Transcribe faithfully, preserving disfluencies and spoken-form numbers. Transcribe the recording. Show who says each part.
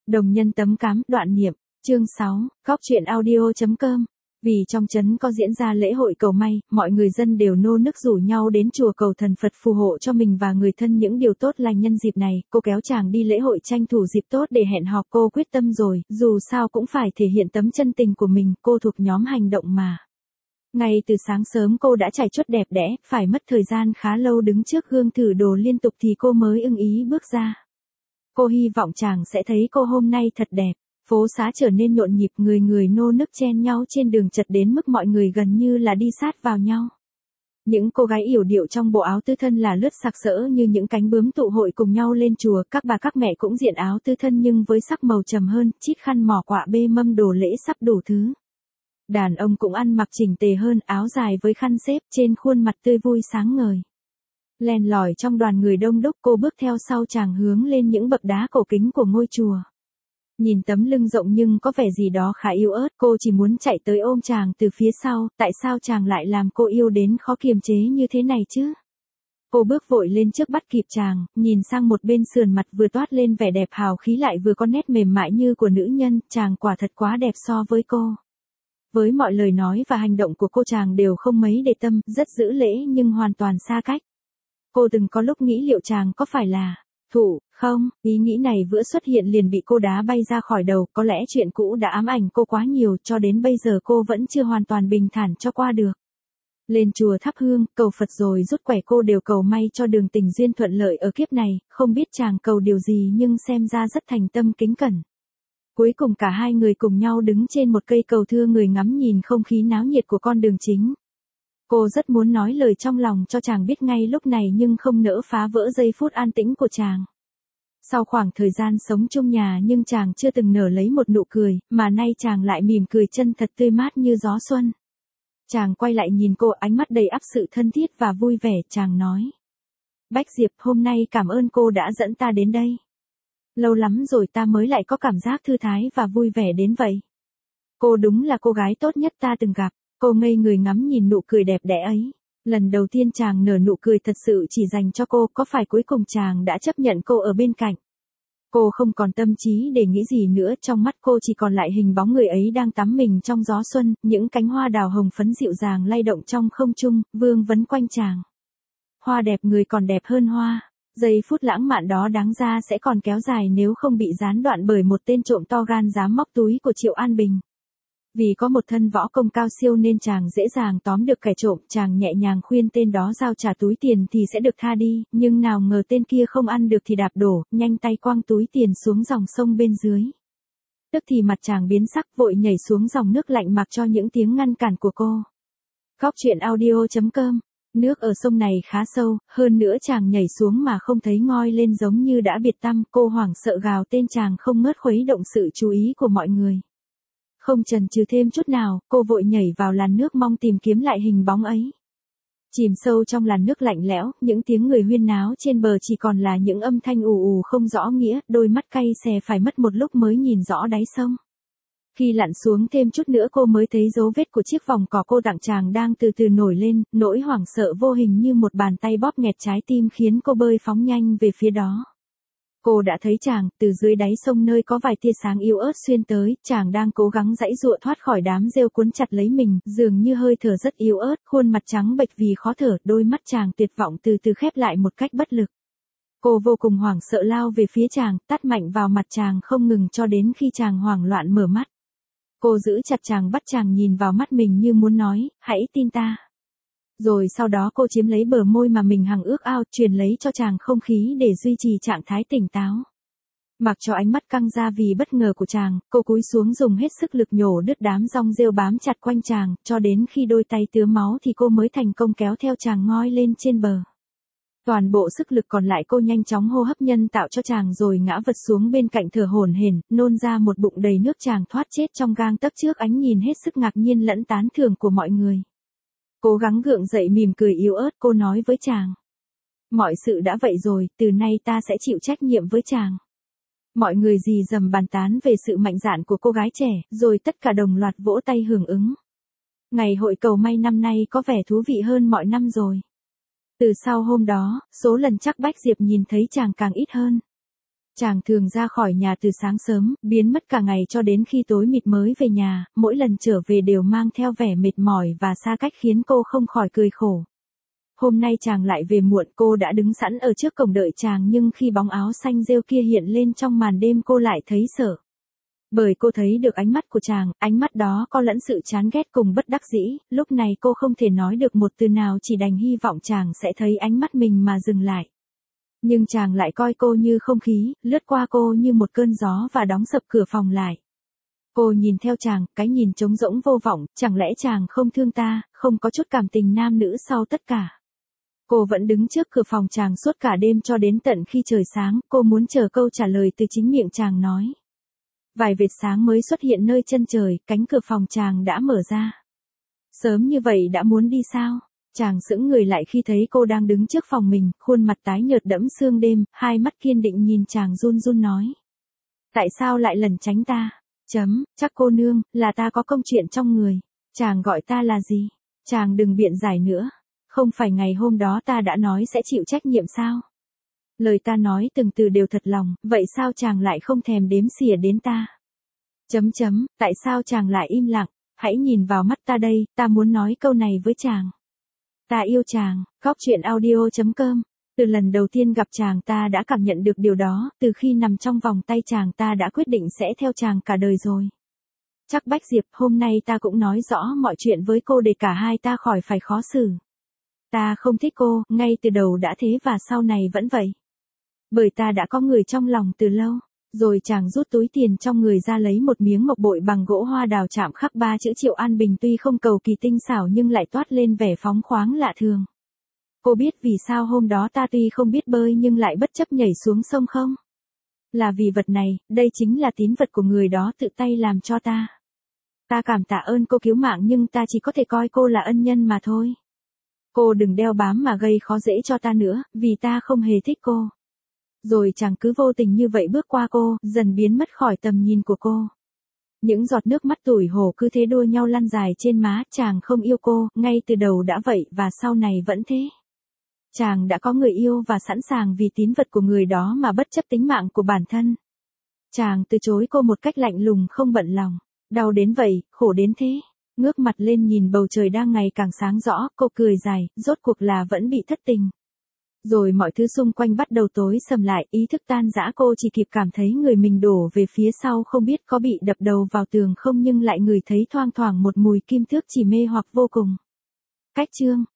Speaker 1: Đồng nhân tấm cám, đoạn niệm, chương sáu, Cóc truyện audio chấm com. Vì trong trấn có diễn ra lễ hội cầu may, mọi người dân đều nô nức rủ nhau đến chùa cầu thần Phật phù hộ cho mình và người thân những điều tốt lành. Nhân dịp này, cô kéo chàng đi lễ hội tranh thủ dịp tốt để hẹn hò. Cô quyết tâm rồi, dù sao cũng phải thể hiện tấm chân tình của mình, cô thuộc nhóm hành động mà. Ngay từ sáng sớm cô đã trải chuốt đẹp đẽ, phải mất thời gian khá lâu đứng trước gương thử đồ liên tục thì cô mới ưng ý bước ra. Cô hy vọng chàng sẽ thấy cô hôm nay thật đẹp. Phố xá trở nên nhộn nhịp, người người nô nức chen nhau trên đường, chật đến mức mọi người gần như là đi sát vào nhau. Những cô gái yểu điệu trong bộ áo tứ thân là lướt sặc sỡ như những cánh bướm tụ hội cùng nhau lên chùa. Các bà các mẹ cũng diện áo tứ thân nhưng với sắc màu trầm hơn, chít khăn mỏ quạ bê mâm đồ lễ sắp đủ thứ. Đàn ông cũng ăn mặc chỉnh tề hơn, áo dài với khăn xếp, trên khuôn mặt tươi vui sáng ngời. Len lỏi trong đoàn người đông đúc, cô bước theo sau chàng hướng lên những bậc đá cổ kính của ngôi chùa. Nhìn tấm lưng rộng nhưng có vẻ gì đó khá yếu ớt, cô chỉ muốn chạy tới ôm chàng từ phía sau. Tại sao chàng lại làm cô yêu đến khó kiềm chế như thế này chứ? Cô bước vội lên trước bắt kịp chàng, nhìn sang một bên, sườn mặt vừa toát lên vẻ đẹp hào khí lại vừa có nét mềm mại như của nữ nhân. Chàng quả thật quá đẹp so với cô. Với mọi lời nói và hành động của cô, chàng đều không mấy để tâm, rất giữ lễ nhưng hoàn toàn xa cách. Cô từng có lúc nghĩ liệu chàng có phải là thụ không? Ý nghĩ này vừa xuất hiện liền bị cô đá bay ra khỏi đầu. Có lẽ chuyện cũ đã ám ảnh cô quá nhiều, cho đến bây giờ cô vẫn chưa hoàn toàn bình thản cho qua được. Lên chùa thắp hương, cầu Phật rồi rút quẻ, cô đều cầu may cho đường tình duyên thuận lợi ở kiếp này. Không biết chàng cầu điều gì nhưng xem ra rất thành tâm kính cẩn. Cuối cùng cả hai người cùng nhau đứng trên một cây cầu thưa người ngắm nhìn không khí náo nhiệt của con đường chính. Cô rất muốn nói lời trong lòng cho chàng biết ngay lúc này nhưng không nỡ phá vỡ giây phút an tĩnh của chàng. Sau khoảng thời gian sống chung nhà nhưng chàng chưa từng nở lấy một nụ cười, mà nay chàng lại mỉm cười chân thật tươi mát như gió xuân. Chàng quay lại nhìn cô, ánh mắt đầy ắp sự thân thiết và vui vẻ. Chàng nói: Bách Diệp, hôm nay cảm ơn cô đã dẫn ta đến đây. Lâu lắm rồi ta mới lại có cảm giác thư thái và vui vẻ đến vậy. Cô đúng là cô gái tốt nhất ta từng gặp. Cô ngây người ngắm nhìn nụ cười đẹp đẽ ấy. Lần đầu tiên chàng nở nụ cười thật sự chỉ dành cho cô, có phải cuối cùng chàng đã chấp nhận cô ở bên cạnh? Cô không còn tâm trí để nghĩ gì nữa, trong mắt cô chỉ còn lại hình bóng người ấy đang tắm mình trong gió xuân, những cánh hoa đào hồng phấn dịu dàng lay động trong không trung, vương vấn quanh chàng. Hoa đẹp người còn đẹp hơn hoa. Giây phút lãng mạn đó đáng ra sẽ còn kéo dài nếu không bị gián đoạn bởi một tên trộm to gan dám móc túi của Triệu An Bình. Vì có một thân võ công cao siêu nên chàng dễ dàng tóm được kẻ trộm, chàng nhẹ nhàng khuyên tên đó giao trả túi tiền thì sẽ được tha đi, nhưng nào ngờ tên kia không ăn được thì đạp đổ, nhanh tay quăng túi tiền xuống dòng sông bên dưới. Tức thì mặt chàng biến sắc, vội nhảy xuống dòng nước lạnh mặc cho những tiếng ngăn cản của cô. Cóc truyện audio chấm com. Nước ở sông này khá sâu, hơn nữa chàng nhảy xuống mà không thấy ngoi lên giống như đã biệt tăm. Cô hoảng sợ gào tên chàng không ngớt khuấy động sự chú ý của mọi người. Không chần chừ thêm chút nào, cô vội nhảy vào làn nước mong tìm kiếm lại hình bóng ấy. Chìm sâu trong làn nước lạnh lẽo, những tiếng người huyên náo trên bờ chỉ còn là những âm thanh ù ù không rõ nghĩa, đôi mắt cay xè phải mất một lúc mới nhìn rõ đáy sông. Khi lặn xuống thêm chút nữa cô mới thấy dấu vết của chiếc vòng cỏ cô tặng chàng đang từ từ nổi lên, nỗi hoảng sợ vô hình như một bàn tay bóp nghẹt trái tim khiến cô bơi phóng nhanh về phía đó. Cô đã thấy chàng, từ dưới đáy sông nơi có vài tia sáng yếu ớt xuyên tới, chàng đang cố gắng giãy giụa thoát khỏi đám rêu cuốn chặt lấy mình, dường như hơi thở rất yếu ớt, khuôn mặt trắng bệch vì khó thở, đôi mắt chàng tuyệt vọng từ từ khép lại một cách bất lực. Cô vô cùng hoảng sợ lao về phía chàng, tát mạnh vào mặt chàng không ngừng cho đến khi chàng hoảng loạn mở mắt. Cô giữ chặt chàng, bắt chàng nhìn vào mắt mình như muốn nói, hãy tin ta. Rồi sau đó cô chiếm lấy bờ môi mà mình hằng ước ao, truyền lấy cho chàng không khí để duy trì trạng thái tỉnh táo. Mặc cho ánh mắt căng ra vì bất ngờ của chàng, cô cúi xuống dùng hết sức lực nhổ đứt đám rong rêu bám chặt quanh chàng, cho đến khi đôi tay tứa máu thì cô mới thành công kéo theo chàng ngoi lên trên bờ. Toàn bộ sức lực còn lại cô nhanh chóng hô hấp nhân tạo cho chàng rồi ngã vật xuống bên cạnh thở hổn hển, nôn ra một bụng đầy nước. Chàng thoát chết trong gang tấc trước ánh nhìn hết sức ngạc nhiên lẫn tán thưởng của mọi người. Cố gắng gượng dậy mỉm cười yếu ớt, cô nói với chàng: Mọi sự đã vậy rồi, từ nay ta sẽ chịu trách nhiệm với chàng. Mọi người rì rầm bàn tán về sự mạnh dạn của cô gái trẻ, rồi tất cả đồng loạt vỗ tay hưởng ứng. Ngày hội cầu may năm nay có vẻ thú vị hơn mọi năm rồi. Từ sau hôm đó, số lần chắc Bách Diệp nhìn thấy chàng càng ít hơn. Chàng thường ra khỏi nhà từ sáng sớm, biến mất cả ngày cho đến khi tối mịt mới về nhà, mỗi lần trở về đều mang theo vẻ mệt mỏi và xa cách khiến cô không khỏi cười khổ. Hôm nay chàng lại về muộn, cô đã đứng sẵn ở trước cổng đợi chàng nhưng khi bóng áo xanh rêu kia hiện lên trong màn đêm cô lại thấy sợ. Bởi cô thấy được ánh mắt của chàng, ánh mắt đó có lẫn sự chán ghét cùng bất đắc dĩ, lúc này cô không thể nói được một từ nào chỉ đành hy vọng chàng sẽ thấy ánh mắt mình mà dừng lại. Nhưng chàng lại coi cô như không khí, lướt qua cô như một cơn gió và đóng sập cửa phòng lại. Cô nhìn theo chàng, cái nhìn trống rỗng vô vọng, chẳng lẽ chàng không thương ta, không có chút cảm tình nam nữ sau tất cả. Cô vẫn đứng trước cửa phòng chàng suốt cả đêm cho đến tận khi trời sáng, cô muốn chờ câu trả lời từ chính miệng chàng nói. Vài vệt sáng mới xuất hiện nơi chân trời, cánh cửa phòng chàng đã mở ra. Sớm như vậy đã muốn đi sao? Chàng sững người lại khi thấy cô đang đứng trước phòng mình, khuôn mặt tái nhợt đẫm sương đêm, hai mắt kiên định nhìn chàng run run nói. Tại sao lại lẩn tránh ta? Chấm, chắc cô nương, là ta có công chuyện trong người. Chàng gọi ta là gì? Chàng đừng biện giải nữa. Không phải ngày hôm đó ta đã nói sẽ chịu trách nhiệm sao? Lời ta nói từng từ đều thật lòng, vậy sao chàng lại không thèm đếm xỉa đến ta? Chấm chấm, tại sao chàng lại im lặng? Hãy nhìn vào mắt ta đây, ta muốn nói câu này với chàng. Ta yêu chàng, góc chuyện audio chấm com. Từ lần đầu tiên gặp chàng ta đã cảm nhận được điều đó, từ khi nằm trong vòng tay chàng ta đã quyết định sẽ theo chàng cả đời rồi. Chắc Bách Diệp, hôm nay ta cũng nói rõ mọi chuyện với cô để cả hai ta khỏi phải khó xử. Ta không thích cô, ngay từ đầu đã thế và sau này vẫn vậy. Bởi ta đã có người trong lòng từ lâu. Rồi chàng rút túi tiền trong người ra lấy một miếng ngọc bội bằng gỗ hoa đào chạm khắc ba chữ Triệu An Bình tuy không cầu kỳ tinh xảo nhưng lại toát lên vẻ phóng khoáng lạ thường. Cô biết vì sao hôm đó ta tuy không biết bơi nhưng lại bất chấp nhảy xuống sông không? Là vì vật này, đây chính là tín vật của người đó tự tay làm cho ta. Ta cảm tạ ơn cô cứu mạng nhưng ta chỉ có thể coi cô là ân nhân mà thôi. Cô đừng đeo bám mà gây khó dễ cho ta nữa, vì ta không hề thích cô. Rồi chàng cứ vô tình như vậy bước qua cô, dần biến mất khỏi tầm nhìn của cô. Những giọt nước mắt tủi hổ cứ thế đua nhau lăn dài trên má, chàng không yêu cô, ngay từ đầu đã vậy và sau này vẫn thế. Chàng đã có người yêu và sẵn sàng vì tín vật của người đó mà bất chấp tính mạng của bản thân. Chàng từ chối cô một cách lạnh lùng không bận lòng. Đau đến vậy, khổ đến thế. Ngước mặt lên nhìn bầu trời đang ngày càng sáng rõ, cô cười dài, rốt cuộc là vẫn bị thất tình. Rồi mọi thứ xung quanh bắt đầu tối sầm lại, ý thức tan rã cô chỉ kịp cảm thấy người mình đổ về phía sau không biết có bị đập đầu vào tường không nhưng lại ngửi thấy thoang thoảng một mùi kim thước chỉ mê hoặc vô cùng. Cách chương